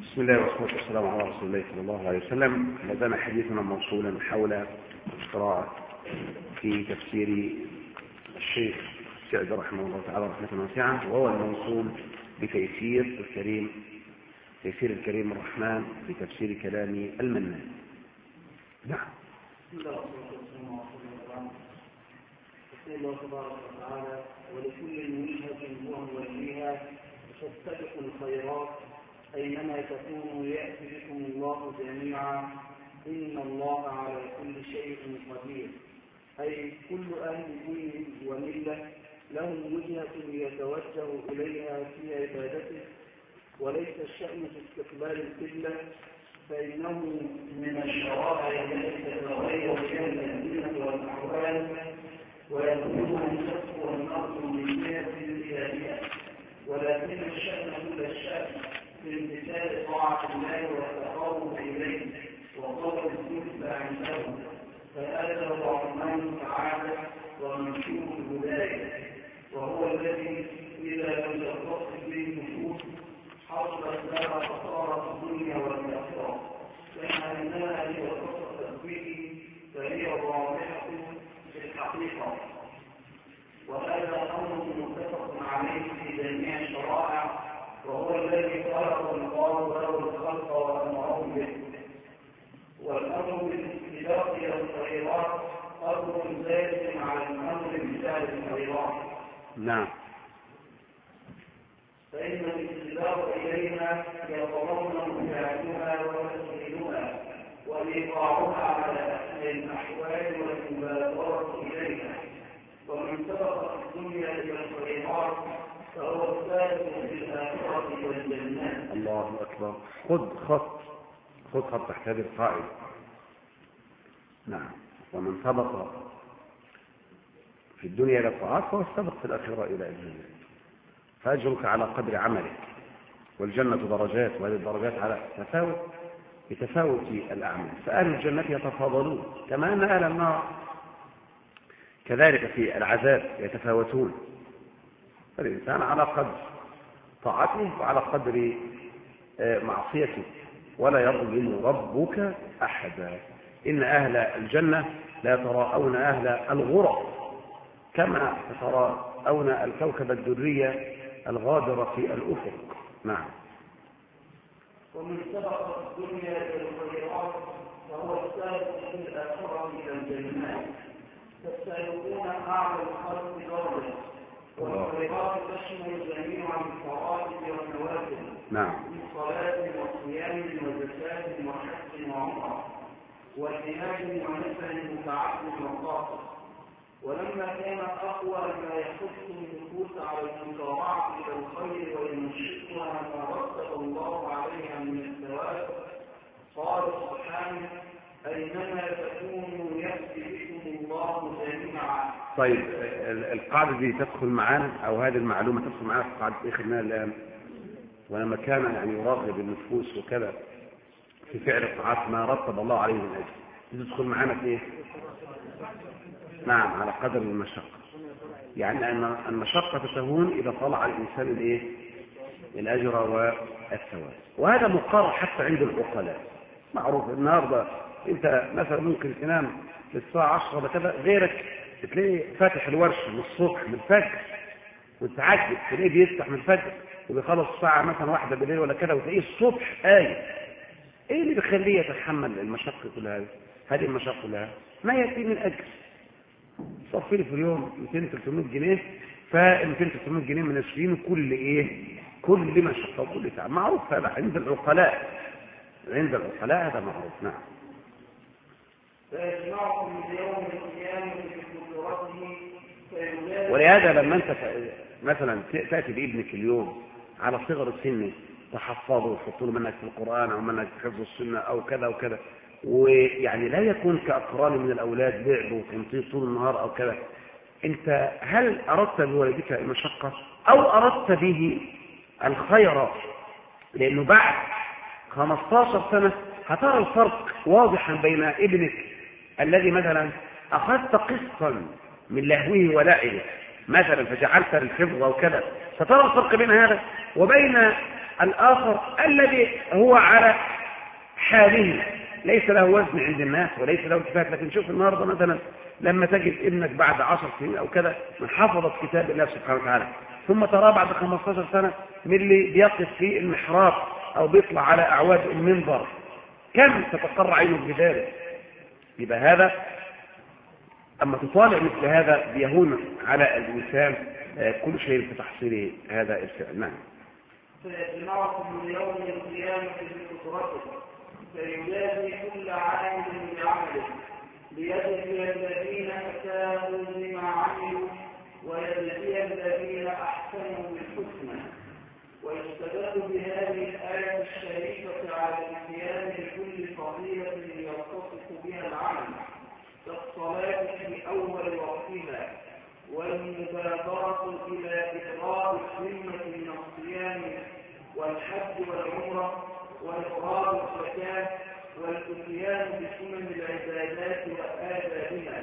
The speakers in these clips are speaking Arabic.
بسم الله والصلاة والسلام على رسول الله صلى الله عليه وسلم. لدينا حديثنا موصولا حول القراءة في تفسير الشيخ سعد رحمه الله تعالى رحمة واسعة، وهو الموصول بتيسير الكريم الرحمن في تفسير كلام المنان. نعم. بسم الله والصلاة والسلام على الله تبارك وتعالى: ولكل وجهة هو موليها فاستبقوا الخيرات أينما تكونوا يأتي بكم الله جميعا إن الله على كل شيء قدير. أي كل أهل دين وملة لهم وجهة يتوجه إليها في عبادته، وليس الشأن في استقبال القبلة، فإنه من الشرائع التي تتغير فيها الأزمنة والأحوال ويكون الشك والنقص من جهة الإلهية، ولكن الشأن كل الشأن في امتثال طاعة الله والتقرب إليه وطلب الزهد عنده، فهذا هو عنوان السعادة ومنشور الهداية، وهو الذي إذا لم تتصل به النفوس حصلت لها خسارة الدنيا والآخرة، كما أنها هي وسط به فهي واضحة في الحقيقة. وهذا أمر متفق عليه في جميع الشرائع، وهو الذي خلق الله له الخلق وأمره به. والأمر بالاستباق إلى الخيرات أمر زائد على الأمر بفعل الخيرات. نعم. فإن الاستباق إليها يتضمن فعلها وتسهيلها وإيقاعها على أحسن الأحوال والمبادرة إليها. ومن سبق في الدنيا إلى الخيرات فهو السابق في الآخرة والجنات. الله أكبر. خذ خط تحت هذه القاعدة. نعم. ومن سبق في الدنيا إلى الطاعات فهو السبق في الآخرة إلى الجنة، فأجرك على قدر عملك، والجنة درجات، وهذه الدرجات على بتفاوت الأعمال، فأهل الجنة يتفاضلون كما أن أهل النار كذلك في العذاب يتفاوتون، فالإنسان على قدر طاعته وعلى قدر معصيته، ولا يظلم ربك أحدا. إن أهل الجنة لا يتراءون أهل الغرف كما يتراءون الكوكب الدري الغابر في الأفق. نعم. ومن سبق الدنيا إلى الخيرات فهو السابق في الآخرة إلى الجنات، فالسابقون أعلى الخلق درجة، والخيرات تشمل جميع الفرائض والنوافل. نعم. من صلاة وصيام وزكاة وحج وعمرة وجهاد ونفل متعدد وقاصر. ولما كان أقوى ما يحث النفوس على المسارعة إلى الخير وينشئها ما رتب الله عليها من الثواب، قال سبحانه: أينما تكونوا يأتي بكم الله جميعا. طيب، القاعدة دي تدخل معانا، أو هذه المعلومة تدخل معانا في قاعدة إيه خدناها الآن؟ ولما كان يعني يراغب النفوس وكذا في فعل الطاعات ما رتب الله عليه من أجل، تدخل معانا في إيه؟ نعم، على قدر المشقة. يعني أن المشقة تهون إذا طلع الإنسان الإيه؟ الأجر والثواب. وهذا مقرر حتى عند العقلاء، معروف. النهارده أنت مثلا ممكن تنام للساعة 10 وكذا، غيرك تلاقي فاتح الورشة من الصبح من الفجر، وتعجب تلاقيه بيفتح من الفجر وبيخلص الساعة مثلا 1 بالليل ولا كذا، وتلاقيه الصبح ايه اللي بيخليه يتحمل المشقة كلها هذه المشقة كلها؟ ما يأتي من أجل صفي لي في اليوم 200-300 جنيه، ف200-300 جنيه من السنين كل مشقة وكل تعب، معروف هذا عند العقلاء هذا معروف. نعم. فيجمعكم بيوم القيامة بقدرته. ولهذا لما انت مثلا تأتي بابنك اليوم على صغر السن تحفظه وتحط له منهج في القرآن أو منهج في حفظ السنة أو كذا وكذا، ويعني لا يكون كأقران من الأولاد لعب وتنطيط طول النهار أو كذا، أنت هل أردت بولدك المشقة أو أردت به الخير؟ لأنه بعد 15 سنة هترى الفرق واضحا بين ابنك الذي مثلا أخذت قسطا من لهوه ولعبه مثلا فجعلت الحفظ وكذا، سترى الفرق بين هذا وبين الآخر الذي هو على حاله ليس له وزن عند الناس وليس له التفات. لكن شوف النهارده مثلا لما تجد ابنك بعد 10 سنين أو كذا من حفظت كتاب الله سبحانه وتعالى، ثم تراه بعد 15 سنة من اللي بيقف في المحراب أو بيطلع على أعواد المنبر، كم تتقر عينك بذلك؟ يبقى هذا أما تطالع مثل هذا بيهون على الإنسان كل شيء في تحصيل هذا الفعل. نعم. فيجمعكم ليوم القيامة بقدرته فيجازي كل عامل بعمله ليجزي الذين أساءوا بما عملوا ويجزي الذين أحسنوا بالحسنى. ويستدل بهذه الآية الشريفة على الاتيان بكل فضيلة يتصف بها العمل كالصلاة في أول وقتها والمبادرة إلى إقرار الذمة من الصيام والحج والعمرة وإقرار الزكاة والاتيان بسنن العبادات وآدابها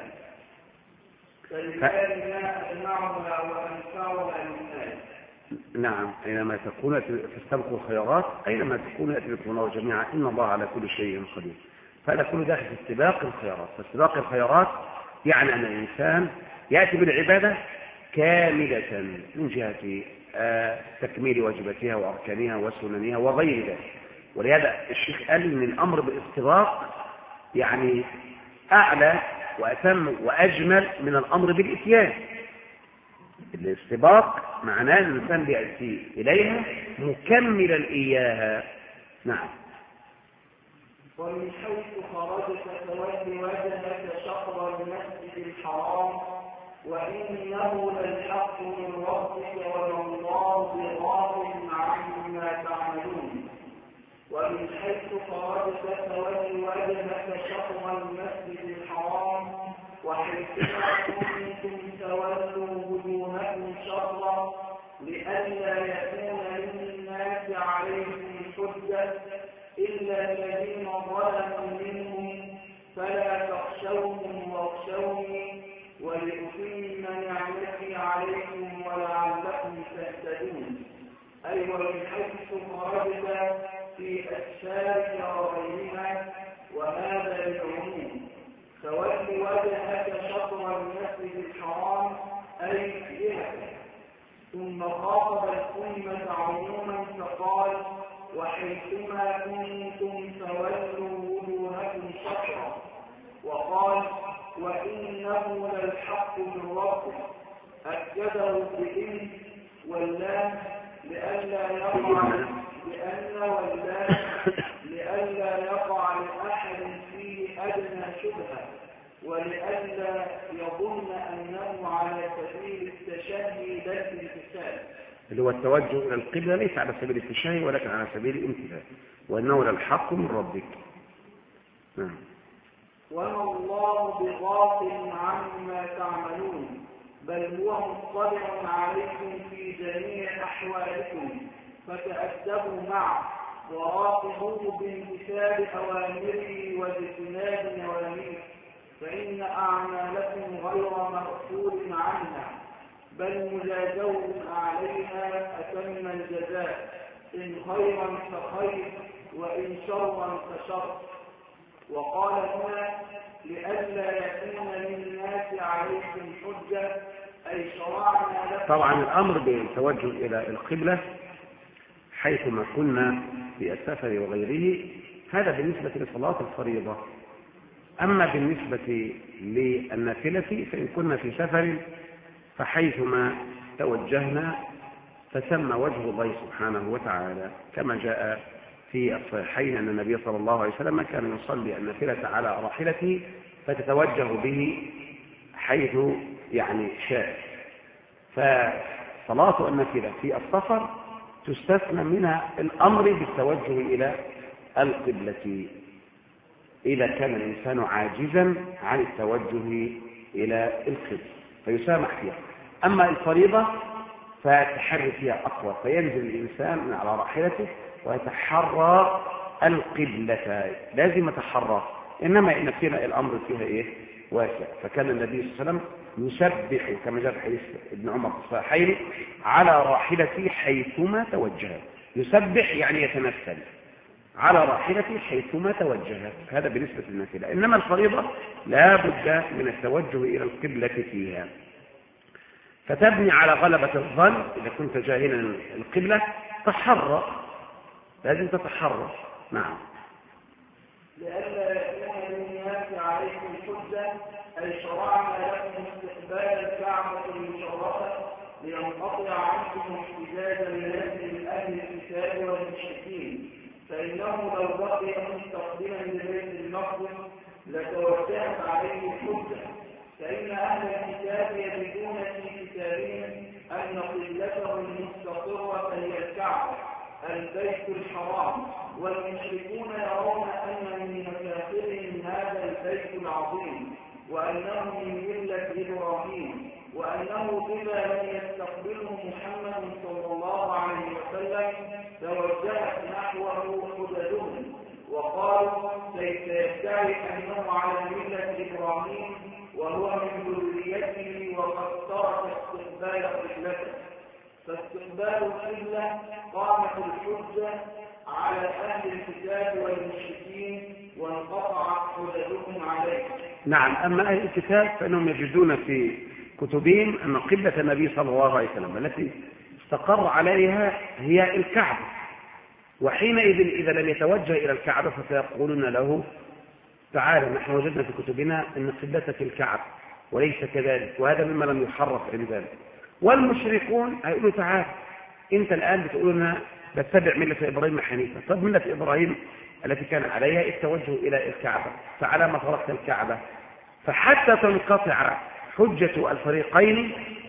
فلذلك ما أجمعها وأنفعها للناس. نعم، أينما تكون تستبقوا الخيرات، أينما تكون يأتي بكم الله جميعا إن الله على كل شيء قدير. فهذا كله داخل في استباق الخيرات. فاستباق الخيرات يعني أن الإنسان يأتي بالعبادة كاملة من جهة تكميل واجباتها وأركانها وسننها وغير ذلك. ولهذا الشيخ قال إن الأمر بالاستباق يعني أعلى وأتم وأجمل من الأمر بالإتيان. الاستباق معناه أن الإنسان بيأتي إليها مكملا إياها. نعم. ومن حيث خرجت فول وجهك شطر المسجد الحرام وإنه للحق من ربك وما الله بغافل عما تعملون. ومن حيث خرجت فول وجهك شطر المسجد الحرام وحيثما كنتم تولوا وجوهكم شطرا لئلا يكون للناس عليكم حجة إلا الذين ظلموا منهم فلا تخشوهم واخشوني ولأتم نعمتي عليكم ولعلكم تهتدون. أي ومن حيث خرجت في أسفارك وغيرها وهذا للعموم فول وجهك شطر المسجد الحرام أي جهته. ثم خاطب الأمة عموما فقال وحيثما كنتم فولوا وجوهكم شطرا وقال وإنه للحق من ربك أكده بإن واللام لئلا يقع لأحد فيه أدنى شبهة ولئلا يظن أنه على سبيل التشهي لا الامتثال، اللي هو التوجه إلى القبلة ليس على سبيل التشهي ولكن على سبيل الامتثال، وإنه للحق من ربك. نعم. وما الله بغافل عما تعملون بل هو مطلع عليكم في جميع أحوالكم فتأدبوا معه وراقبوه بامتثال أوامره واجتناب نواهيه فإن أعمالكم غير مغفول عنها بل مجازون عليها أتم الجزاء إن خيرا فخير وإن شرا فشر. وقال هنا لئلا يكون للناس عليكم حجة أي شرعنا لكم. طبعا الأمر بالتوجه إلى القبلة حيثما كنا في السفر وغيره هذا بالنسبة لصلاة الفريضة. أما بالنسبة للنافلة فإن كنا في سفر فحيثما توجهنا فسمى وجه الله سبحانه وتعالى كما جاء في الصحيحين أن النبي صلى الله عليه وسلم كان يصلي النافلة على راحلته فتتوجه به حيث يعني شاء. فصلاة النافلة في السفر تستثنى منها الأمر بالتوجه إلى القبلة إذا كان الإنسان عاجزا عن التوجه إلى القبلة فيسامح فيها. أما الفريضة فالتحري فيها أقوى فينزل الإنسان من على راحلته ويتحرى القبلة لازم يتحرى. إنما إن فينا الأمر فيها إيه واسع. فكان النبي صلى الله عليه وسلم يسبح كما جاء في حديث ابن عمر في الصحيحين على راحلته حيثما توجه يسبح يعني يتنفل على راحلته حيثما توجه، هذا بالنسبة للنافلة. إنما الفريضة لا بد من التوجه إلى القبلة فيها، فتبني على غلبة الظن. إذا كنت جاهلا القبلة تحرى، لازم تتحرى. نعم. لئلا يكون للناس عليكم حجة، أي شرعنا لكم استقبال الكعبة المشرفة لينقطع عنكم احتجاجا لنزل أهل الكتاب والمشركين، فإنه لو بقي مستقبلا لبيت المقدس لتوجهت عليه حجة، فإن أهل الكتاب يجدون في كتابهم أن قبلتهم المستقرة هي الكعبة البيت الحرام، والمشركون يرون أن من مكافرهم هذا البيت العظيم، وأنه من ملة إبراهيم، وأنه إذا لم يستقبله محمد صلى الله عليه وسلم توجهت نحوه حدودهم، وقالوا كيف يدعي أنه على ملة إبراهيم وهو من ذريته وقد ترك استقبال قبلته، فاستقبال القبلة قامت الحجة على أهل الكتاب والمشركين وانقطعت حجتهم عليه. نعم. أما أهل الكتاب فإنهم يجدون في كتبهم أن قبلة النبي صلى الله عليه وسلم التي استقر عليها هي الكعبة، وحينئذ إذا لم يتوجه إلى الكعبة فسيقولون له تعالى نحن وجدنا في كتبنا أن قبلتك الكعبة وليس كذلك، وهذا مما لم يحرف عن ذلك. والمشركون هيقولوا تعالى أنت الآن بتقول لنا بتتبع ملة إبراهيم حنيفة، طب ملة إبراهيم التي كان عليها التوجه إلى الكعبة، فعلى ما تركت الكعبة؟ فحتى تنقطع حجة الفريقين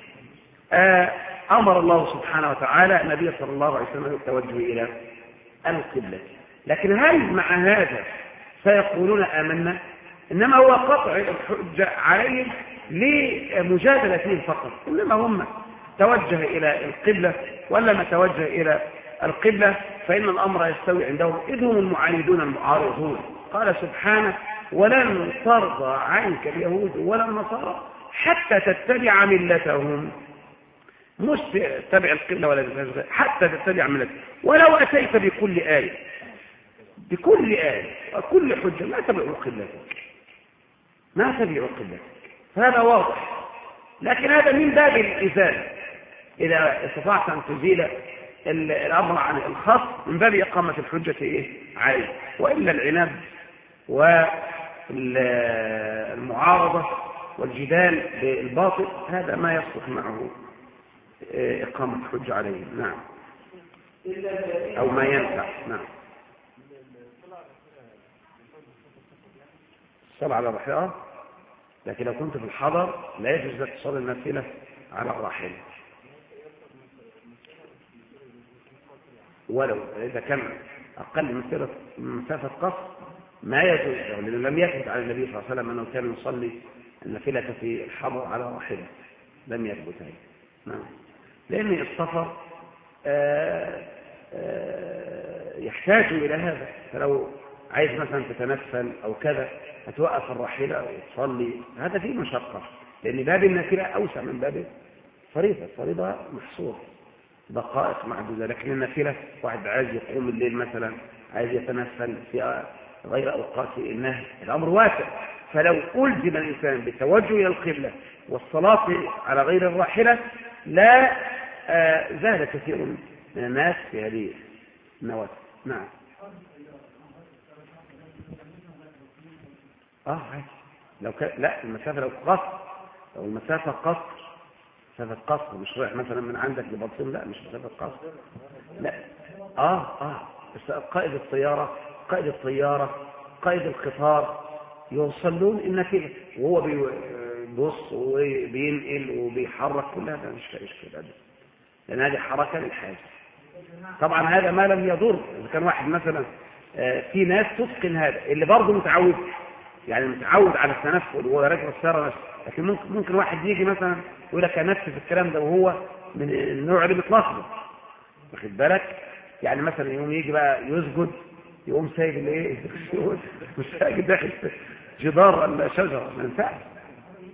أمر الله سبحانه وتعالى النبي صلى الله عليه وسلم التوجه إلى القبلة. لكن هل مع هذا سيقولون آمنا؟ إنما هو قطع الحجة عليهم لمجادلتهم فقط، إنما هم توجه إلى القبلة ولا ما توجه إلى القبلة فإن الأمر يستوي عندهم، إذ هم المعاندون المعارضون. قال سبحانه ولن ترضى عنك اليهود ولا النصارى حتى تتبع ملتهم، مش تتبع القبلة ولا حتى تتبع ملتهم، ولو أتيت بكل آية وكل حجة ما تبعوا قبلتك، ما تبعوا قبلتك، هذا واضح. لكن هذا من باب الإزالة، إذا استطعت أن تزيل الأمر عن الخاص من باب إقامة الحجة عليه، وإلا العناد والمعارضة والجدال بالباطل هذا ما يصلح معه إقامة الحجة عليه. نعم. أو ما ينفع. نعم. الصلاة على الراحلة، لكن لو كنت في الحضر لا يجوز لك تصلي النافلة على الراحلة، ولو إذا كان أقل من مسافة قصر ما يجوز له، لأنه لم يثبت عن النبي صلى الله عليه وسلم أنه كان يصلي النافلة في الحضر على راحلة، لم يثبت هذا. نعم. لأن السفر يحتاج إلى هذا، فلو عايز مثلا تتنفل أو كذا هتوقف الراحلة وتصلي، هذا فيه مشقة، لأن باب النافلة أوسع من باب الفريضة محصور دقائق معدودة. لكن النافلة واحد عايز يقوم الليل مثلا، عايز يتنفل في غير أوقات النهي، الأمر واسع. فلو ألزم الإنسان بالتوجه إلى القبلة والصلاة على غير الراحلة لا زال كثير من الناس في هذه النوافل. نعم. لو لا المسافة لو المسافة قصر مش رايح مثلا من عندك لبلطيم، لا مش مسافة قصر، لا بس قائد الطيارة قائد القطار يوصلون النافلة وهو بيبص وبينقل وبيحرك، كل هذا مش كده، لأن هذه حركة للحاجة. طبعا هذا ما لم يضر، إذا كان واحد مثلا في ناس تتقن هذا اللي برضه متعود على التنفل وهو راكب السيارة، لكن ممكن واحد يجي مثلا يقول لك انفذ الكلام ده وهو من النوع اللي بيتلخبط، واخد بالك؟ يعني مثلا يوم يجي بقى يسجد يقوم سايب الايه مش ساجد داخل جدار ولا شجره، ما ينفعش.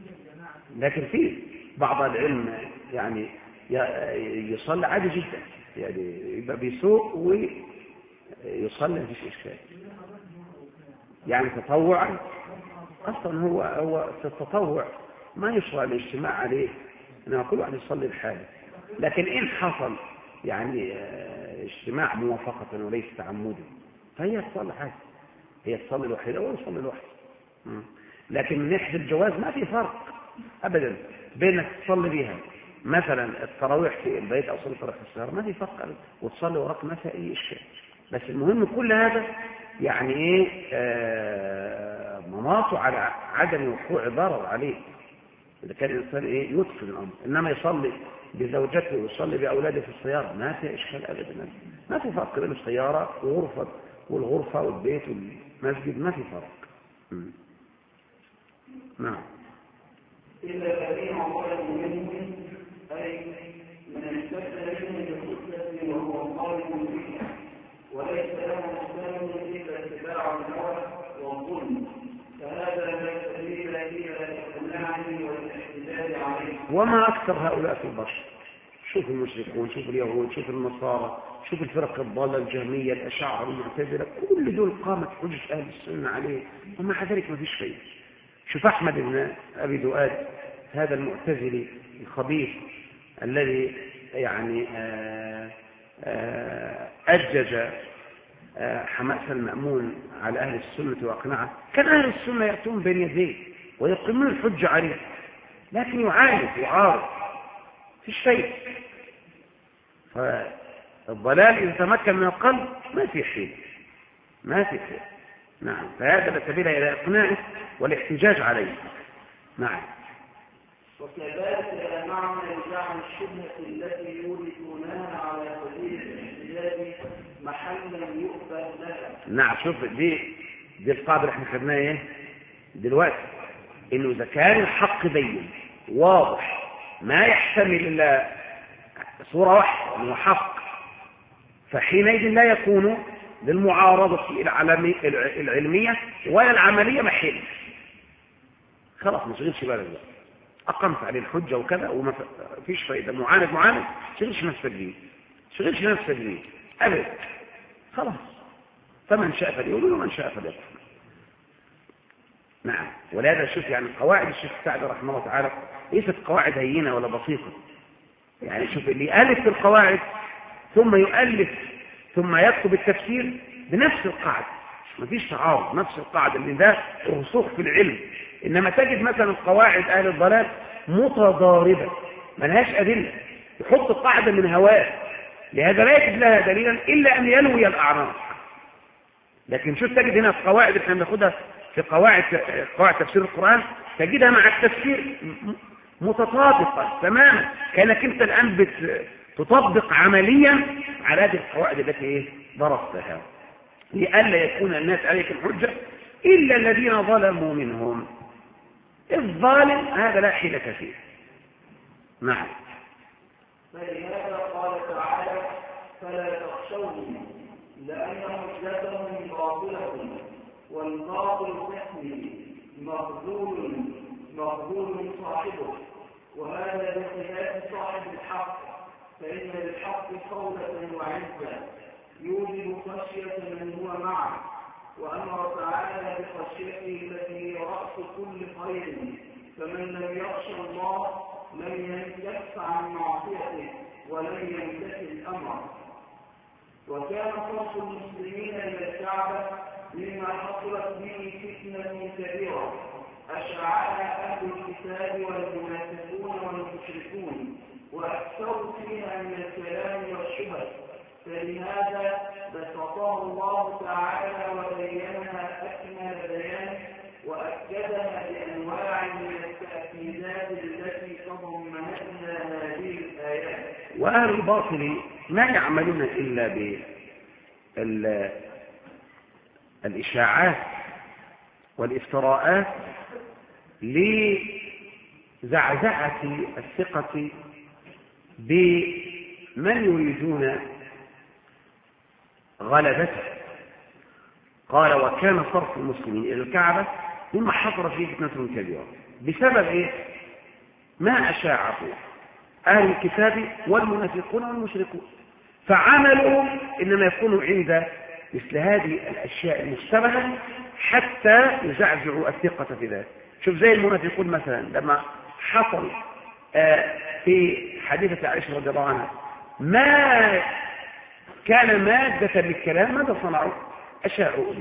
لكن في بعض العلم يعني يصلي عادي جدا يعني يبقى بيسوق ويصلي مفيش إشكال. يعني تطوعا أصلا هو التطوع ما يشرع الاجتماع عليه، إنما كل واحد يصلي لحاله. لكن إن حصل يعني اجتماع موافقة وليس تعمدا فهي تصلي حاجة، هي تصلي الوحيدة ويصلي الوحيد. لكن من ناحية الجواز ما في فرق أبدا بينك تصلي بيها مثلا التراويح في البيت أو صلاة التراويح في السهر، ما في فرق أبدا، وتصلي وراك ما في أي إشكال. بس المهم كل هذا يعني إيه مناطه على عدم وقوع ضرر عليه إذا كان الإنسان إيه يتقن الأمر. إنما يصلي بزوجته ويصلي بأولاده في السيارة ما في إشكال أبدا، ما في فرق بين السيارة والغرفة والبيت والمسجد، ما في فرق. نعم. إلا الذين ظلموا منهم أي من استبدل منهم بالحجة وهو ظالم فيها وليس له إسلام إلا اتباع الهوى والظلم، فهذا لا سبيل إلى الإقناع والاحتجاج عليه. وما أكثر هؤلاء في البشر، شوف المشركون، شوف اليهود، شوف النصارى، شوف الفرق الضالة الجهمية الأشاعرة المعتزلة، كل دول قامت حجة أهل السنة عليه ومع ذلك ما فيش شيء. شوف أحمد بن أبي دؤاد هذا المعتزلي الخبيث الذي يعني أجج حماس المأمون على أهل السنة وأقنعه، كان أهل السنة يأتون بين يديه ويقيمون الحجة عليه، لكن يعارض في شيء. فالضلال إذا تمكن من القلب ما في شيء. نعم. فهذا لا سبيل إلى إقناعه والاحتجاج عليه. نعم. وكذلك معنى جعل الشبهة التي يورثونها على سبيل الاحتجاج محلا يؤبه لها. نعم. شوف دي القاعدة اللي احنا خدناها ايه دلوقتي، انه اذا كان الحق بين واضح ما يحتمل الا صورة واحدة انه حق، فحينئذ لا يكون للمعارضة العلمية ولا العملية محل. خلاص ما تشغلش بالك بقى، أقمت عليه الحجة وكذا وما فيش فائدة، معاند شغلش نفسك بيه أبدا، خلاص. فمن شاء فليؤمن ومن شاء فليكفر. نعم. ولهذا شوف يعني قواعد الشيخ سعد رحمه الله تعالى ليست قواعد هينة ولا بسيطة. يعني شوف اللي يألف في القواعد ثم يؤلف ثم يكتب التفسير بنفس القاعدة، ما فيش تعارض، نفس القاعدة اللي ده الرسوخ في العلم. إنما تجد مثلا قواعد أهل الضلال متضاربة ما لهاش أدلة، يحط القاعدة من هواه، لهذا لا يجد لها دليلا إلا أن يلوي الأعناق. لكن شوف تجد هنا القواعد اللي احنا بناخدها في قواعد تفسير القرآن تجدها مع التفسير متطابقة تماما، كأنك انت الآن تطبق عمليا على هذه القواعد التي درستها، لئلا يكون الناس عليك الحجة إلا الذين ظلموا منهم. الظالم هذا لا حيلة فيه. نعم. فلهذا قال تعالى فلا تخشوهم لأن حجتهم باطلة والباطل تحمي مغضول صاحبه، وهذا بخلاف صاحب الحق، فإن للحق قولة وعزة يوجب خشية من هو معه، وأمر تعالى بخشيته التي هي رأس كل خير، فمن لم يخشى الله لم يكف عن معصيته ولم يمتثل الأمر. وكان صرف المسلمين إلى الكعبة مما حصلت به فتنة كبيرة أشعلها أهل الكتاب والمنافقون والمشركون، وأكثروا فيها من الكلام والشبه، فلهذا بسطها الله تعالى وبينها أكمل بيان وأكدها بأنواع من التأكيدات التي تضمنتها هذه الآيات. وأهل الباطل ما يعملون إلا بالإشاعات والافتراءات لزعزعة الثقة بمن يريدون غلبته. قال وكان صرف المسلمين إلى الكعبة مما حصل فيه فتنة كبيرة بسبب إيه؟ ما أشاعه أهل الكتاب والمنافقون والمشركون. فعملوا إنما يكونوا عند مثل هذه الأشياء المشتبهة حتى يزعزعوا الثقة في ذلك. شوف زي المنافقون مثلا لما حصل في حديثة عائشة رضي الله عنها ما كان مادة للكلام، ماذا صنعوا؟ أشاعوا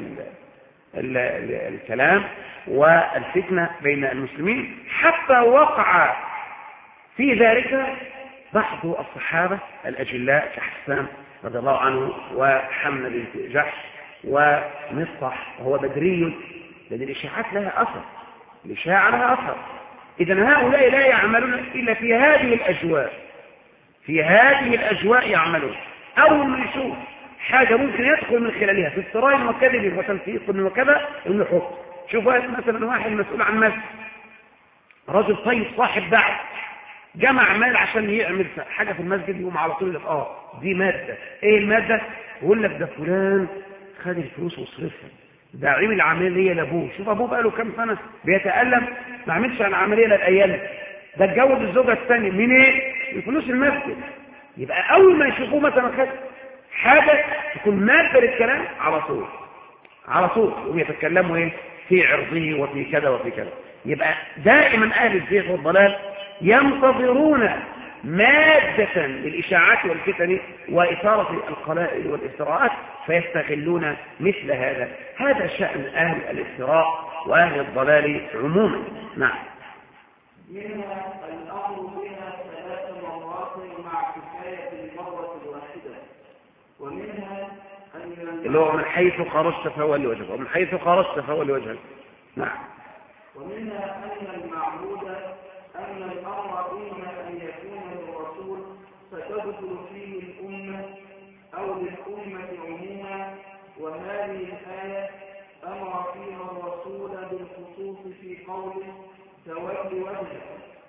الكلام والفتنة بين المسلمين، حتى وقع في ذلك بعض الصحابة الأجلاء كحسان رضي الله عنه وحمنا بنت جحش ومصطح وهو بدري، لأن الإشاعات لها أثر، الإشاعة لها أثر. إذن هؤلاء لا يعملون إلا في هذه الأجواء، في هذه الأجواء يعملون. أول ما يشوف حاجة ممكن يدخل من خلالها في افتراء وكذب وتنفيق وكذا إنه حكم. شوف مثلا واحد مسؤول عن مسجد، رجل طيب صاحب دعوة، جمع مال عشان يعمل حاجة في المسجد، يقوم على طول يقول دي مادة. ايه المادة؟ يقول لك ده فلان خد الفلوس وصرفها، ده عمل عملية لابوه. شوف ابوه بقى له كام سنة بيتألم ما عملش عن عملية للأيام، ده اتجوز الزوجة الثانية من ايه؟ من فلوس المسجد. يبقى اول ما يشوفوه مثلا خد حاجة تكون مادة للكلام على طول ويتكلموا ايه في عرضه وفي كذا وفي كذا. يبقى دائما اهل الزيغ والضلال ينتظرون مادة للإشاعات والفتن وإثارة القلائل والافتراءات فيستغلون مثل هذا. هذا شأن أهل الافتراء وأهل الضلال عموما. نعم. منها الأمر بها 3 مرات مع كفاية المرة الواحدة، ومنها اللي هو من حيث خرجت فولي وجهك، ومن حيث خرجت فولي وجهك. نعم. ومنها أن المعبود أن الأمر إما أن يكون للرسول فتدخل فيه الأمة أو للأمة عموما، وهذه الآية أمر فيها الرسول بالخصوص في قوله تولي وجهك،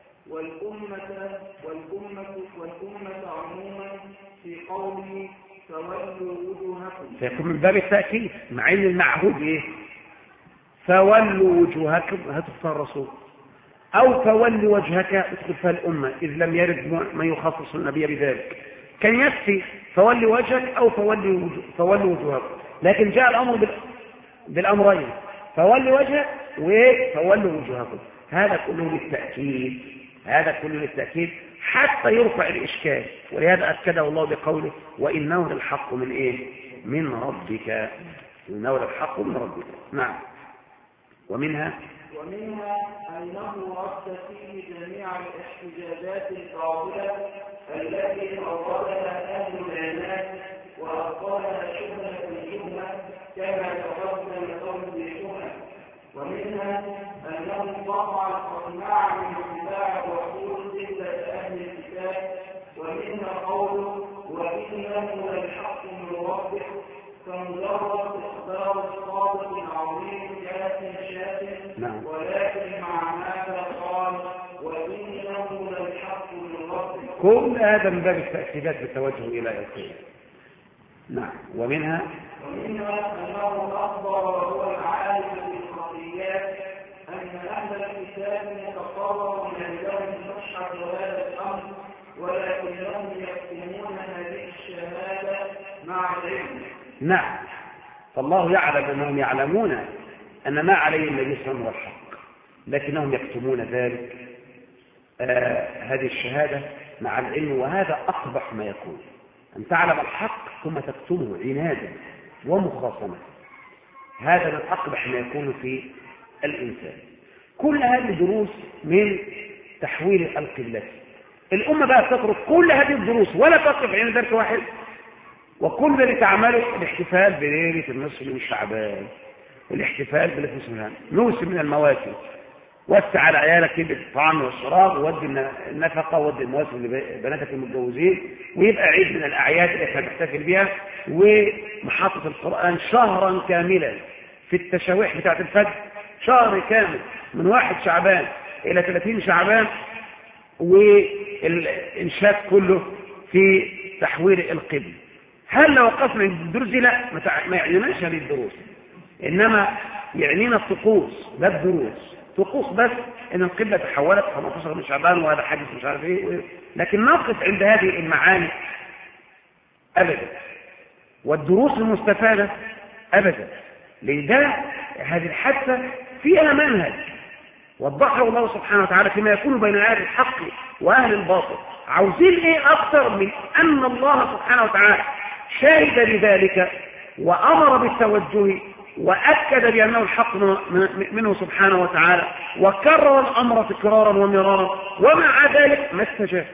والأمة عموما في قوله تولوا وجوهكم. فيكون من باب التأكيد، مع أن المعهود إيه؟ فولوا وجوهكم هتختار الرسول، أو فول وجهك ادخل فيها الأمة، إذ لم يرد ما يخصص النبي بذلك. كان يكفي فول وجهك أو فول وجهك، لكن جاء الأمر بالأمرين، فول وجهك وفول وجهكم. هذا كله للتأكيد، حتى يرفع الإشكال. ولهذا أكده الله بقوله وإنه للحق من إيه؟ من ربك. إنه للحق من ربك. نعم. ومنها أنه رد فيه جميع الاحتجاجات الباطلة التي أوردها أهل العناد وأبطلها شبهة كما تقدم قول الشبهة. ومنها أنه قطع الأقناع من اتباع الرسول قبلة أهل الكتاب. ومنها قوله وإنه للحق من ربك، فمجرد إخبار الصادق العظيم شاف، ولكن مع ماذا قال وإنه للحق من ربك. كل هذا من باب التأكيدات بالتوجه إلى الخير. نعم. ومنها أنه أخبر وهو العالم بالخطيات أن أهل الكتاب يتصورون لهم صحة هذا الأمر، ولكنهم يكتمون هذه الشهادة مع العلم. نعم. فالله يعلم أنهم يعلمون أن ما عليه النبي صلى الله عليه وسلم الحق، لكنهم يكتمون ذلك هذه الشهادة مع العلم. وهذا أقبح ما يكون، أن تعلم الحق ثم تكتمه عنادا ومخاصمة. هذا من أقبح ما يكون في الإنسان. كل هذه الدروس من تحويل القبلة. الأمة بقى تترك كل هذه الدروس ولا تقف عند ذلك واحد، وكل اللي تعمله الاحتفال بليلة النصف من شعبان، والاحتفال بليلة موسم من المواسم. وسع على عيالك الطعام والشراب، وودي النفقة، وودي المواسم لبناتك المتجوزين، ويبقى عيد من الأعياد اللي احنا بنحتفل بها. ومحطة القرآن شهرا كاملا في التشاويح بتاعت الفجر، شهر كامل من 1 شعبان إلى 30 شعبان، والإنشاد كله في تحويل القبل. هل لو وقفنا الدروس دي؟ لا، ما يعنيناش هذه الدروس، إنما يعنينا الطقوس. لا الدروس طقوس بس، إن القبلة تحولت 15 من شعبان وهذا حدث مش عارف إيه، لكن نقف عند هذه المعاني أبدا، والدروس المستفادة أبدا. لذا هذه الحادثة فيها منهج وضحه الله سبحانه وتعالى فيما يكون بين أهل الحق وأهل الباطل. عاوزين إيه أكثر من أن الله سبحانه وتعالى شاهد بذلك وأمر بالتوجه وأكد بأنه الحق منه سبحانه وتعالى، وكرر الأمر تكرارا ومرارا، ومع ذلك ما استجاب.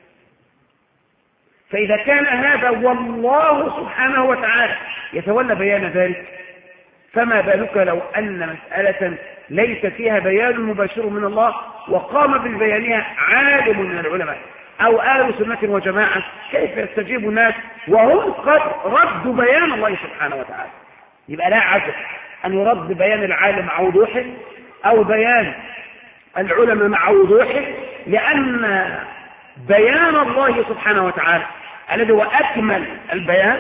فإذا كان هذا والله سبحانه وتعالى يتولى بيان ذلك، فما بالك لو أن مسألة ليس فيها بيان مباشر من الله وقام بالبيانها عالم من العلماء أو أهل سنة وجماعة، كيف يستجيب الناس وهم قد ردوا بيان الله سبحانه وتعالى؟ يبقى لا عجب أن يرد بيان العالم مع وضوحه أو بيان العلماء مع وضوحه، لأن بيان الله سبحانه وتعالى الذي هو أكمل البيان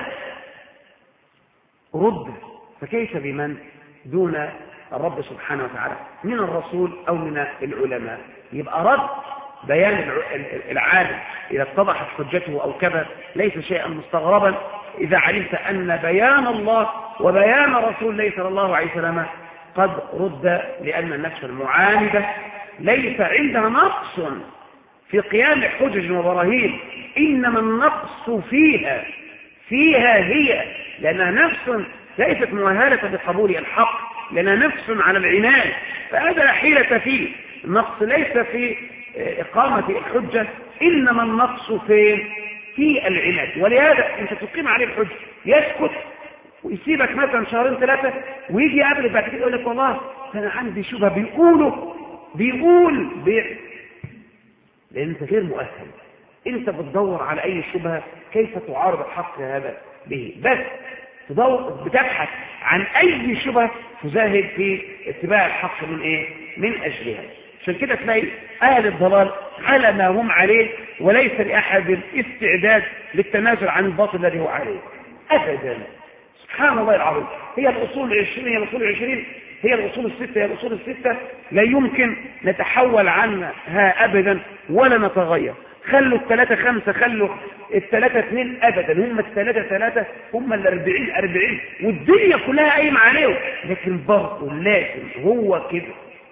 رد. فكيف بمن دون الرب سبحانه وتعالى من الرسول أو من العلماء؟ يبقى رد بيان العالم إذا اتضحت حجته أو كذا ليس شيئا مستغربا إذا علمت أن بيان الله وبيان رسول الله صلى الله عليه وسلم قد رد، لأن النفس المعاندة ليس عندها نقص في قيام حجج وبراهين، إنما النقص فيها هي، لأنها نفس ليست مؤهلة بقبول الحق، لأنها نفس على العناد، فهذا لا حيلة فيه. النقص ليس في إقامة الحجة، إنما النقص في العناد. ولهذا أنت تقيم عليه الحجة يسكت ويسيبك مثلا شهرين ثلاثة ويجي قبل بعد كده يقول لك والله أنا عندي شبهة بيقول لأن أنت غير مؤهل، أنت بتدور على أي شبهة كيف تعارض الحق هذا به، بس بتبحث عن أي شبهة تزاهد في اتباع الحق من أجلها. عشان كده تلاقي أهل الضلال على ما هم عليه، وليس لأحد استعداد للتنازل عن الباطل الذي هو عليه أبدا. سبحان الله العظيم. هي الأصول 20 هي الأصول 20 هي الأصول 6 هي الأصول 6 لا يمكن نتحول عنها أبدا ولا نتغير. خلوا 3 5 خلوا 3 2 أبدا، هم 3 هم 40 والدنيا كلها قايمة عليهم، لكن برضه لازم هو كده.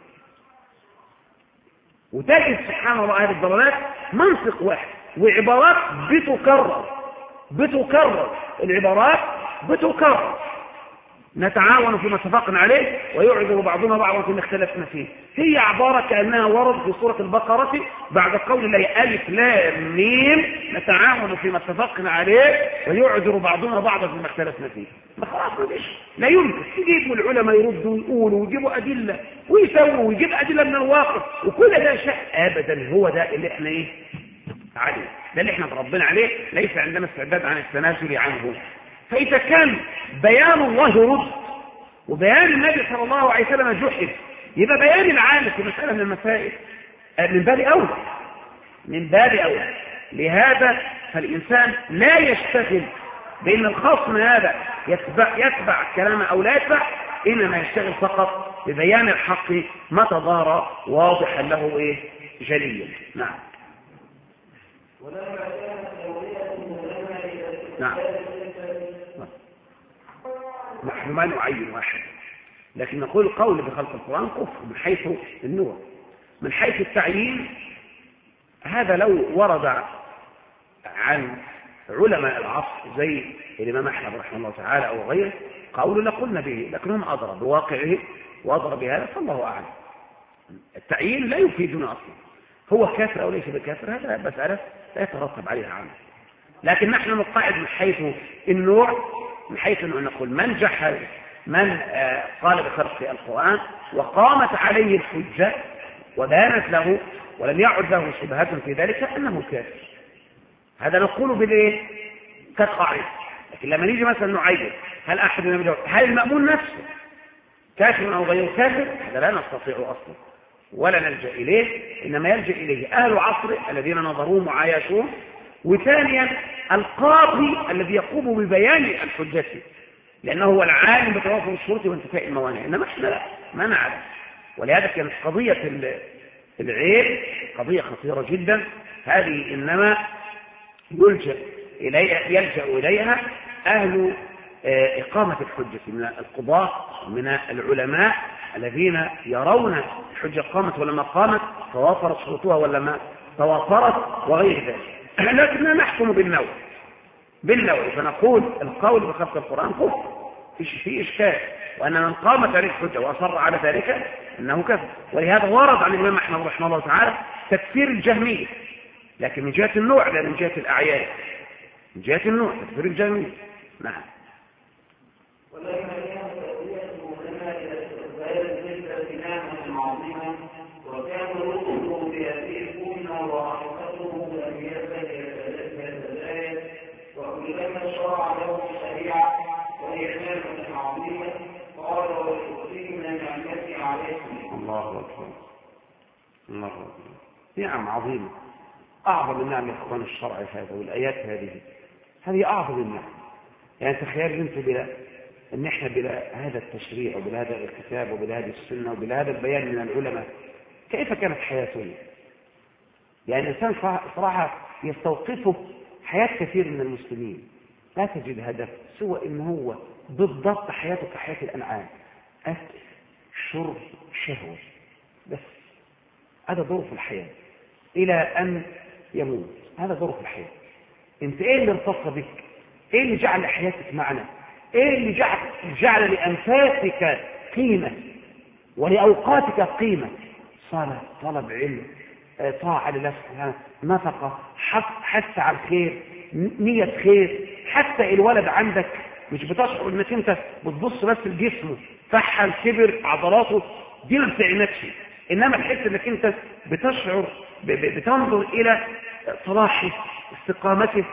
وتجد سبحان الله أهل الضلالات منطق واحد وعبارات بتكرر العبارات بتكرر. نتعاون فيما اتفقنا عليه ويعذر بعضنا بعضا فيما اختلفنا فيه. هي عبارة كأنها ورد في سورة البقرة بعد قول الله ألف لام ميم نتعاون فيما اتفقنا عليه ويعذر بعضنا بعضا فيما اختلفنا فيه. خلاص لا يمكن يجيبوا العلماء يردوا ويقولوا ويجيبوا أدلة ويسووا ويجيب أدلة من الواقع وكل ده شيء أبدا. هو ده اللي احنا عليه، ده اللي احنا ربنا عليه، ليس عندنا استعداد عن التنازل عنه. فإذا كان بيان الله رد وبيان النبي صلى الله عليه وسلم جحد، يبقى بيان العالم في مسألة من المسائل من باب أولى. لهذا فالإنسان لا يشتغل بأن الخصم هذا يتبع كلامه أو لا يتبع، إنما يشتغل فقط ببيان الحق متى ظهر واضحا له جليا. نعم. نعم. نحن ما نعين واحد، لكن نقول القول بخلق القرآن كفر من حيث النوع. من حيث التعيين هذا لو ورد عن علماء العصر زي الإمام أحمد رحمه الله تعالى أو غيره قول لقلنا به، لكنهم أضرب بواقعه وأضرب بهذا، فالله أعلم. التعيين لا يفيدنا أصلا، هو كافر أو ليس بكافر هذا مسألة لا يترتب عليها عمل. لكن نحن نقاعد من حيث النوع، من حيث أنه نقول من جحد من قال بخلق القرآن وقامت عليه الحجة وبانت له ولم يعد له شبهة في ذلك أنه كافر. هذا نقول كقاعدة. لكن لما نيجي مثلا نعيد هل أحد هل المأمون نفسه كافر أو غير كافر، هذا لا نستطيع أصلا ولا نلجأ إليه، إنما يلجأ إليه أهل عصره الذين نظروه وعايشوه، وثانيا القاضي الذي يقوم ببيان الحجة لأنه هو العالم بتوافر الشروط وانتفاء الموانع، إنما احنا لا ما نعلم. ولهذا كانت قضية العيب قضية خطيرة جدا. هذه إنما يلجأ يلجأ إليها أهل إقامة الحجة من القضاة من العلماء الذين يرون الحجة قامت ولا ما قامت، توافرت شروطها ولا ما توافرت وغير ذلك. لكننا نحكم بالنوع فنقول القول بخلق القرآن كفر في إشكال، وأن من قامت عليه الحجة وأصر على ذلك أنه كفر. ولهذا ورد عن الإمام أحمد رحمه الله تعالى تكفير الجهمية، لكن من جهة النوع لا من جهة الأعيان، من جهة النوع تكفير الجهمية. نعم. ولما كان تأويله لنا إلى استقبال تلك الإمامة العظيمة، وكان رؤوسه بهذه الأمة وحقيقته لم يزل يتلذذ، وكلما شرع له الشريعة وهي نعمة عظيمة قال ولأتم نعمتي عليكم. الله أكبر، الله أكبر. نعم عظيمة، أعظم النعم يا إخوان الشرع هذا والآيات هذه أعظم النعم. يعني تخيل أنت ان احنا بلا هذا التشريع وبلا هذا الكتاب وبلا هذه السنه وبلا هذا البيان من العلماء كيف كانت حياتنا؟ يعني الانسان صراحه يستوقفه حياه كثير من المسلمين، لا تجد هدف سوى ان هو بالضبط حياته كحياه الانعام، اكل شرب شهوه، بس هذا ظروف الحياه الى ان يموت. هذا ظروف الحياه. انت ايه اللي ارتقى بك؟ ايه اللي جعل حياتك معنى؟ ايه اللي جعل لانفاسك قيمه ولاوقاتك قيمه؟ صلاه، طلب علم، طاعه لله سبحانه، نفقه، حث على الخير، نيه خير. حتى الولد عندك مش بتشعر انك انت بتبص بس لجسمه، فحل كبر عضلاته، دي ما بتعنكش، انما تحس انك انت بتشعر بتنظر الى صلاحه، استقامته،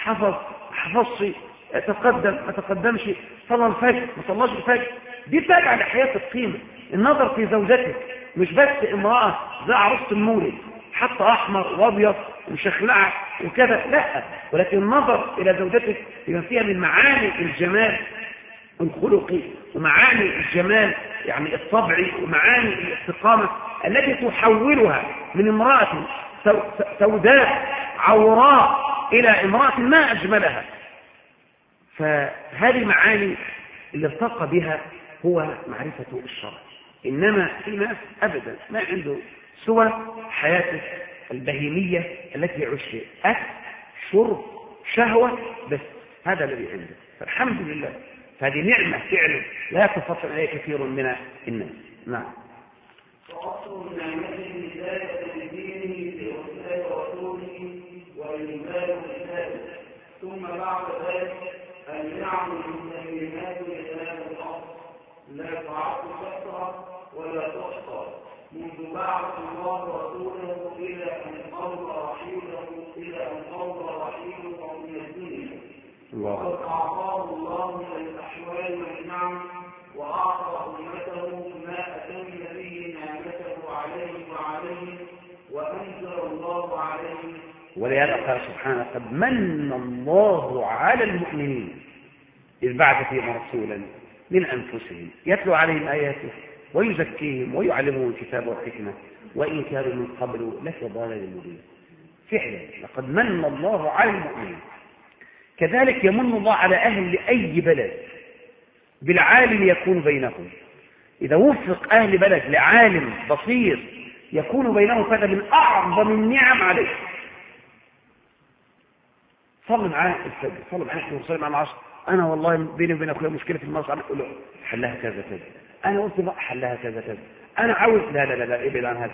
حفظش، تقدم ما تقدمش، صلى الفجر ما صلاش الفجر، دي تابعه لحياه القيمه. النظر في زوجتك مش بس امراه زي عروسه المولد حتى احمر وابيض ومشخلعه وكذا، لا، ولكن النظر الى زوجتك بما فيها من معاني الجمال الخلقي ومعاني الجمال يعني الطبعي ومعاني الاستقامه التي تحولها من امراه سوداء عوراء الى امراه ما اجملها. فهذه معاني اللي ارتقى بها هو معرفة الشرع. إنما في ناس أبدا ما عنده سوى حياته البهيمية التي يعيش فيها، أكل شرب شهوة، بس هذا الذي عنده. فالحمد لله، فهذه نعمة فعلا لا يتفصل عليها كثير من الناس. نعم. وأصل النعمة الهداية لدينه بإرسال رسوله وإنزال رساله، ثم بعد ذلك النعم المسلمات لهذا الأصل لا تعد كثرة ولا تحصى منذ بعث الله رسوله إلى أن قضى رحيله من الدنيا. وقد أعطاه الله من الأحوال والنعم، وأعطى أمته ما أتم به نعمته عليه وأنزل الله عليه. ولهذا قال سبحانه: قد من الله على المؤمنين إذ بعث فيهم رسولا من أنفسهم يتلو عليهم آياته ويزكيهم ويعلمهم الكتاب والحكمة وإن كانوا من قبل لفي ضلال مبين. فعلا لقد من الله على المؤمنين. كذلك يمن الله على أهل أي بلد بالعالم يكون بينهم. إذا وفق أهل بلد لعالم بصير يكون بينهم، فهذا من أعظم النعم عليه. صلوا معاه الفجر، صلوا معاه الفجر، مع العصر. أنا والله بيني وبين أخويا مشكلة في المصعد، أقول له حلها كذا كذا، أنا قلت بقى حلها كذا كذا، أنا عاوز لا ابعد عن هذا.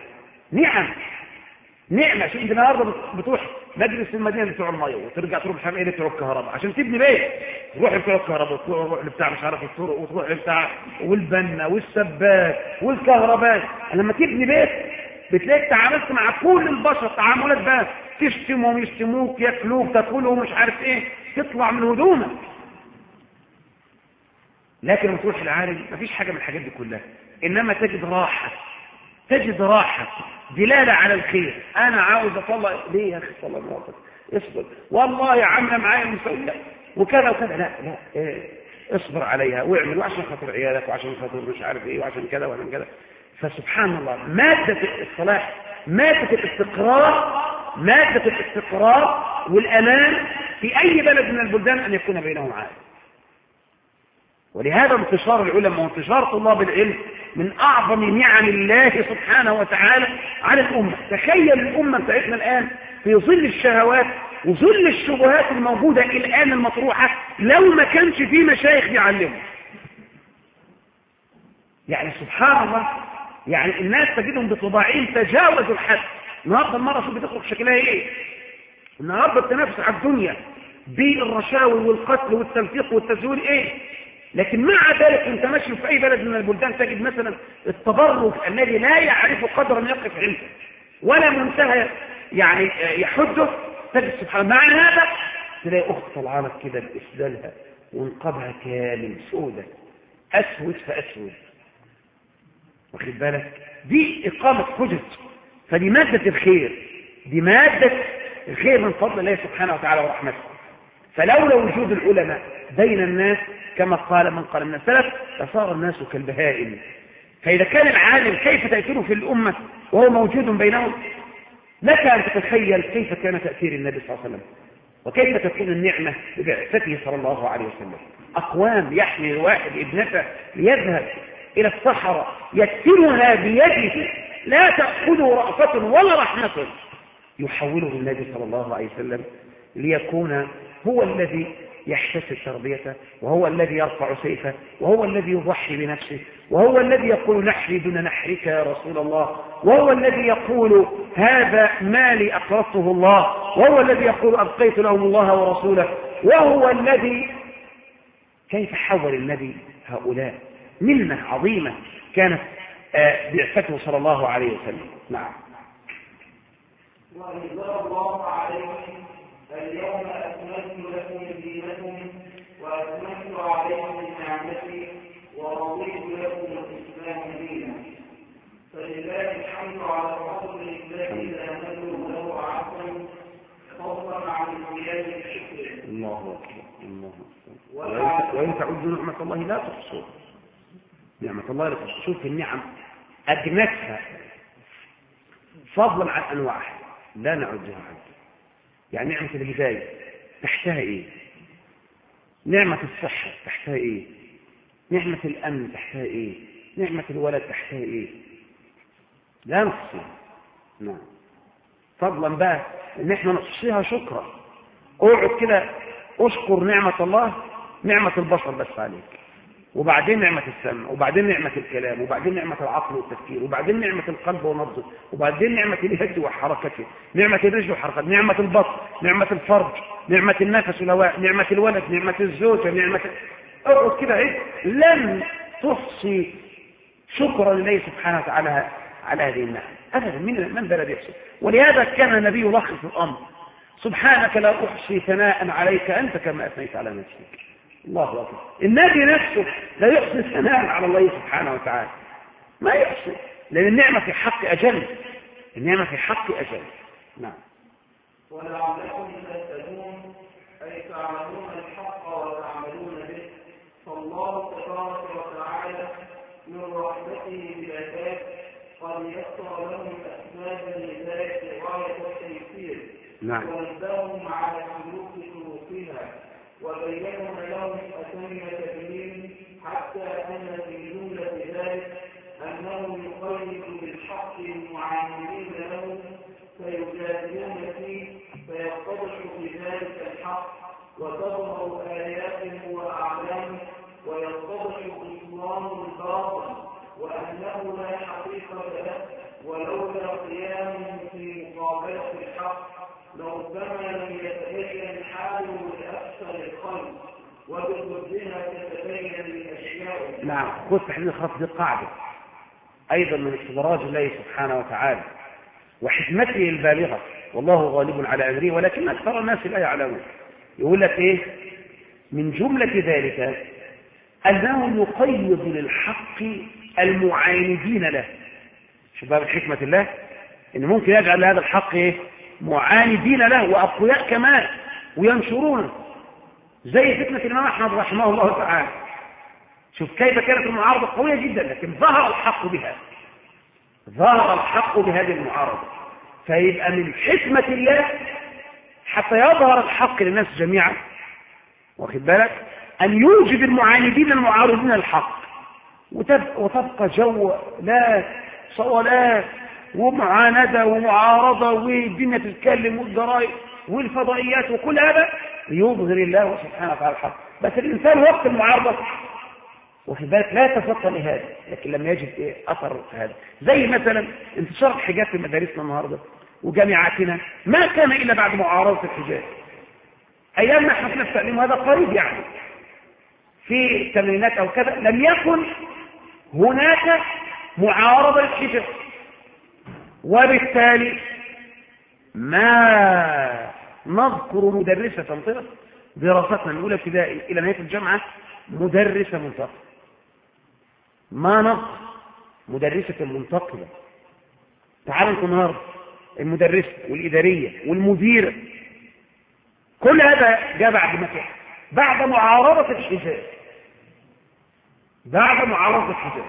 نعمة. عشان انت النهارده بتروح مجلس المدينه بتوع الميه وترجع تروح مش عارف ايه بتوع الكهرباء عشان تبني بيت، تروح لبتوع الكهرباء وتروح لبتاع مش عارف الطرق وتروح لبتاع والبنا والسباك والكهرباء. لما تبني بيت بتلاقيك تعاملت مع كل البشر تعاملات بس، تشتمهم يشتموك، ياكلوك تاكلهم مش عارف ايه، تطلع من هدومك. لكن لما تروح العالم مفيش حاجه من الحاجات دي كلها، انما تجد راحة دلالة على الخير. أنا عاوز أطلع ليه يا أخي صلى الله عليه وسلم؟ اصبر والله يا عم معايا مسوية وكذا وكذا، لا اصبر عليها واعمل، وعشان خاطر عيالك وعشان خاطر مش عارف ايه وعشان كذا وعشان كذا. فسبحان الله مادة الصلاح، مادة الاستقرار والأمان في أي بلد من البلدان أن يكون بينهم عالم. ولهذا انتشار العلماء وانتشار طلاب العلم من أعظم نعم الله سبحانه وتعالى على الأمة. تخيل الأمة بتاعتنا الآن في ظل الشهوات وظل الشبهات الموجودة الآن المطروحة لو ما كانش في مشايخ يعلموا. يعني سبحان الله، يعني الناس تجدهم بطباعهم تجاوزوا الحد. النهارده المرأة شو بتخرج شكلها ايه؟ النهارده بتنافس على الدنيا بالرشاوي والقتل والتلفيق والتزوير ايه؟ لكن مع ذلك انت ماشي في اي بلد من البلدان تجد مثلا التبرج الذي لا يعرف قدرا يقف عنده ولا منتهى يعني يحده، تجد سبحان الله. مع هذا تلاقي اخت طلعانه كده باسدالها وانقبها كامل سودة اسود فاسود، واخد بالك؟ دي اقامه حجج. فدي ماده الخير، دي ماده الخير من فضل الله سبحانه وتعالى ورحمته. فلولا وجود العلماء بين الناس كما قال من قال من السلف لصار الناس كالبهائم. فإذا كان العالم كيف تأثيره في الأمة وهو موجود بينهم، لك أن تتخيل كيف كان تأثير النبي صلى الله عليه وسلم وكيف تكون النعمة ببعثته صلى الله عليه وسلم. أقوام يحمل واحد ابنته ليذهب إلى الصحراء يكسرها بيده لا تأخذه رأفة ولا رحمة، يحوله النبي صلى الله عليه وسلم ليكون هو الذي يحتسب تربيته، وهو الذي يرفع سيفه، وهو الذي يضحي بنفسه، وهو الذي يقول نحري دون نحرك يا رسول الله، وهو الذي يقول هذا مالي أقرضته الله، وهو الذي يقول أبقيت لهم الله ورسوله، وهو الذي كيف حول النبي هؤلاء منة عظيمة كانت بعثته صلى الله عليه وسلم. نعم. وأنزل الله عليكم اليوم أكملت لكم دينكم وأتممت عليكم نعمتي ورضيت لكم الإسلام دينا. فلله الحمد على الرسول الذي لا نبلغ له عفوا فضلا عن امتياز الشكر. الله أكبر الله أكبر. وإن تعدوا نعمة الله لا تحصوها. نعمة الله لا تحصوها. شوف النعم أجنتها فضلا عن أنواعها لا نعدها عنها. يعني نعمة الهداية تحتها ايه؟ نعمة الصحة تحتها ايه؟ نعمة الأمن تحتها ايه؟ نعمة الولد تحتها ايه؟ لا نحصيها. نعم. فضلا بقى ان احنا نحصيها شكرا. اقعد كده اشكر نعمة الله، نعمة البشر بس عليك، وبعدين نعمة السمع، وبعدين نعمة الكلام، وبعدين نعمة العقل والتفكير، وبعدين نعمة القلب ونبضه، وبعدين نعمة اليد وحركته، نعمة الرجل وحركته، نعمة البطن، نعمة الفرج، نعمة النفس والهواء، نعمة الولد، نعمة الزوجة، نعمة اقعد كده ايه، لن تحصي شكرا لله سبحانه وتعالى على هذه النعمة ابدا. من ذا الذي يحصي؟ ولهذا كان النبي يلخص الامر: سبحانك لا احصي ثناء عليك انت كما اثنيت على نفسك. الله أكبر. النبي نفسه لا يحسن ثناء على الله سبحانه وتعالى، ما يحسن، لأن النعمة في حق أجل، النعمة في حق أجل. نعم. ولعلكم تهتدون أي تعلمون الحق وتعملون به. فالله تبارك وتعالى من رحمته بالعباد قد يسر لهم أسباب الهداية غاية التيسير. نعم. ونبههم على سلوك شروطها وبينهم لهم أتم تبيين، حتى أن في جملة ذلك أنه يقيد بالحق المعاملين له فيجادلون فيه فيتضح بذلك الحق وتظهر آياته وأعلامه ويتضح إسلام الباطل وأنه لا حقيقة له، ولولا قيامه في مقابلة الحق لربما لم يتبين حاله لأكثر الخلق وبضدها تتبين الأشياء. نعم. خذ تحديد الخط دي قاعدة أيضا من استدراج الله سبحانه وتعالى وحكمته البالغة، والله غالب على أمره ولكن أكثر الناس لا يعلمون. يقول لك إيه؟ من جملة ذلك أنه يقيد للحق المعاندين له. شوف بقى حكمة الله إن ممكن يجعل هذا الحق إيه؟ معاندين له وأقوياء كمان وينشرونه، زي فتنة الإمام أحمد رحمه الله تعالى. شوف كيف كانت المعارضة قوية جدا، لكن ظهر الحق بها، ظهر الحق بهذه المعارضة. فيبقى من حكمة الله حتى يظهر الحق للناس جميعا، واخد بالك، أن يوجد المعاندين المعارضين الحق، وتبقى جو لا صولات ومعاندة ومعارضة، والدنيا تتكلم والجرائد والفضائيات وكل هذا ليظهر الله سبحانه وتعالى الحق. بس الإنسان وقت المعارضة واخد بالك لا يتفطن لهذا، لكن لما يجد أثر هذا، زي مثلا انتشار الحجاب في مدارسنا النهارده وجامعاتنا، ما كان إلا بعد معارضة الحجاب. أيام ما احنا كنا في التعليم، هذا قريب يعني في الثمانينات أو كذا، لم يكن هناك معارضة للحجاب، وبالتالي ما نذكر مدرسة تنطق دراستنا من أولى ابتدائي إلى نهاية الجامعة مدرسة منتقبة، ما نذكر مدرسة منتقبة. تعالوا انتم النهارده المدرسة والإدارية والمديرة، كل هذا جاء بعد متى؟ بعد معارضة الحجاب، بعد معارضة الحجاب.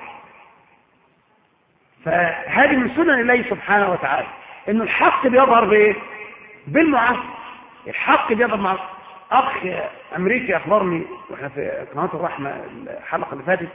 فهذه من سنن الله سبحانه وتعالى، إنه الحق بيظهر بإيه؟ بالمعارضة. الحق بيظهر مع أخ أمريكي أخبرني وإحنا في قناة الرحمة الحلقة اللي فاتت،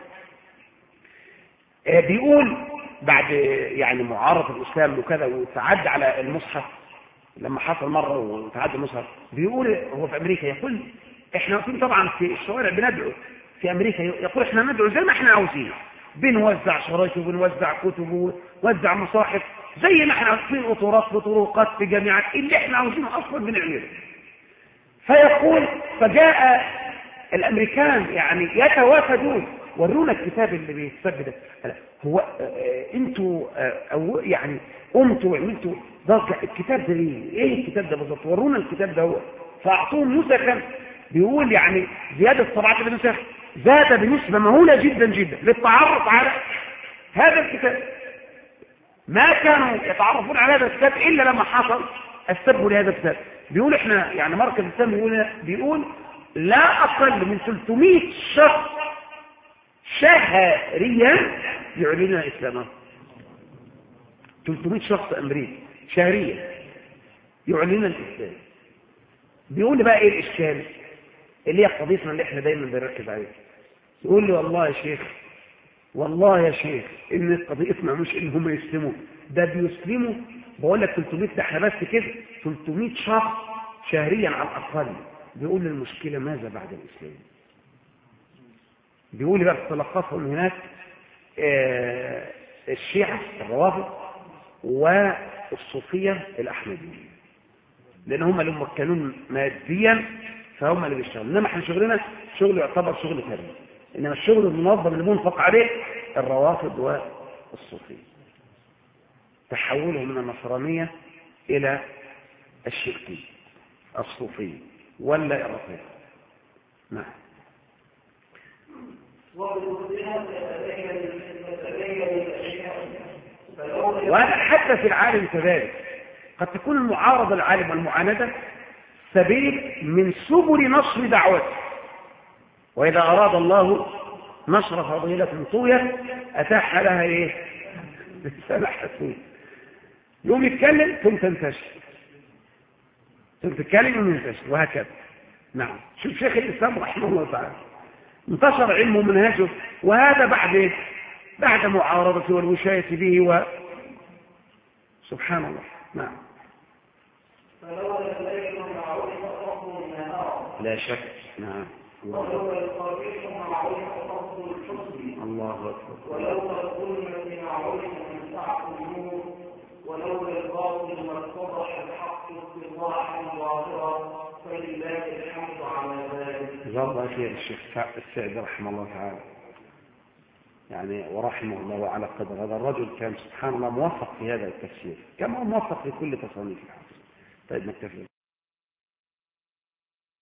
بيقول بعد يعني معارضة الإسلام وكذا وتعدى على المصحف، لما حصل مرة وتعدى المصحف، بيقول هو في أمريكا، يقول إحنا واقفين طبعا في الشوارع بندعو في أمريكا، يقول إحنا ندعو زي ما إحنا عاوزين، بنوزع شرايط وبنوزع كتب ونوزع مصاحف زي ما إحنا عاوزين، قطورات في طرقات في جامعات، اللي إحنا عاوزينه أصلا بنعمله. فيقول فجاء الأمريكان يعني يتوافدون، ورونا الكتاب اللي بيتسجل ده، هو انتوا او يعني قمتوا وعملتوا ضجة، الكتاب ده ايه الكتاب ده بالظبط؟ ورونا الكتاب ده. هو فاعطوهم نسخا، بيقول يعني زيادة 7 نسخ زاد بنسبة مهولة جدا جدا للتعرف على هذا الكتاب. ما كانوا يتعرفون على هذا الكتاب الا لما حصل السب لهذا الكتاب. بيقول احنا يعني مركز الاسلام بيقول لا اقل من 300 شخص شهريا يعلنون اسلامهم. 300 شخص امريكي شهريا يعلنون الاسلام. بيقول لي بقى ايه الاشكال اللي هي قضيتنا اللي احنا دايما بنركز عليها؟ يقول لي والله يا شيخ، والله يا شيخ ان قضيتنا مش ان هم يسلموا، ده بيسلموا. بقول لك 300 ده احنا بس كده 300 شخص شهريا على الاقل. بيقول لي المشكله ماذا بعد الاسلام؟ بيقول لي بقى تلقفهم هناك الشيعة الروافض والصوفية الأحمدية، لأن هم اللي مكنون ماديا، فهم اللي بيشتغلوا. إنما احنا شغلنا شغل يعتبر شغل فريد، إنما الشغل المنظم اللي منفق عليه الروافض والصوفية. تحولهم من النصرانية إلى الشركية الصوفية ولا الرافضة. نعم. وحتى في العالم كذلك قد تكون المعارضة العالم والمعاندة سبيل من سبل نشر دعوته، وإذا أراد الله نشر فضيلة طوية أتاح لها إيه؟ لسان حسود. يوم يتكلم ثم تنتشر، ثم تتكلم وينتشر، وهكذا. نعم. شوف شيخ الإسلام رحمه الله تعالى انتشر علمه ومنهجه، وهذا بعد بعد معارضته والوشاية به سبحان الله. نعم. لا شك. نعم. الله أكبر. ولولا الظلمة معروف من سعة النور، ولولا الباطل ما اتضح الحق اتضاحا ظاهرا، فلله الحمد على ذلك. جزاه الله خير الشيخ السعدي رحمه الله تعالى، يعني ورحمه الله وعلى قدر. هذا الرجل كان سبحان الله موفق في هذا التفسير كما هو موفق في كل تصانيف الحديث. طيب نكتفي.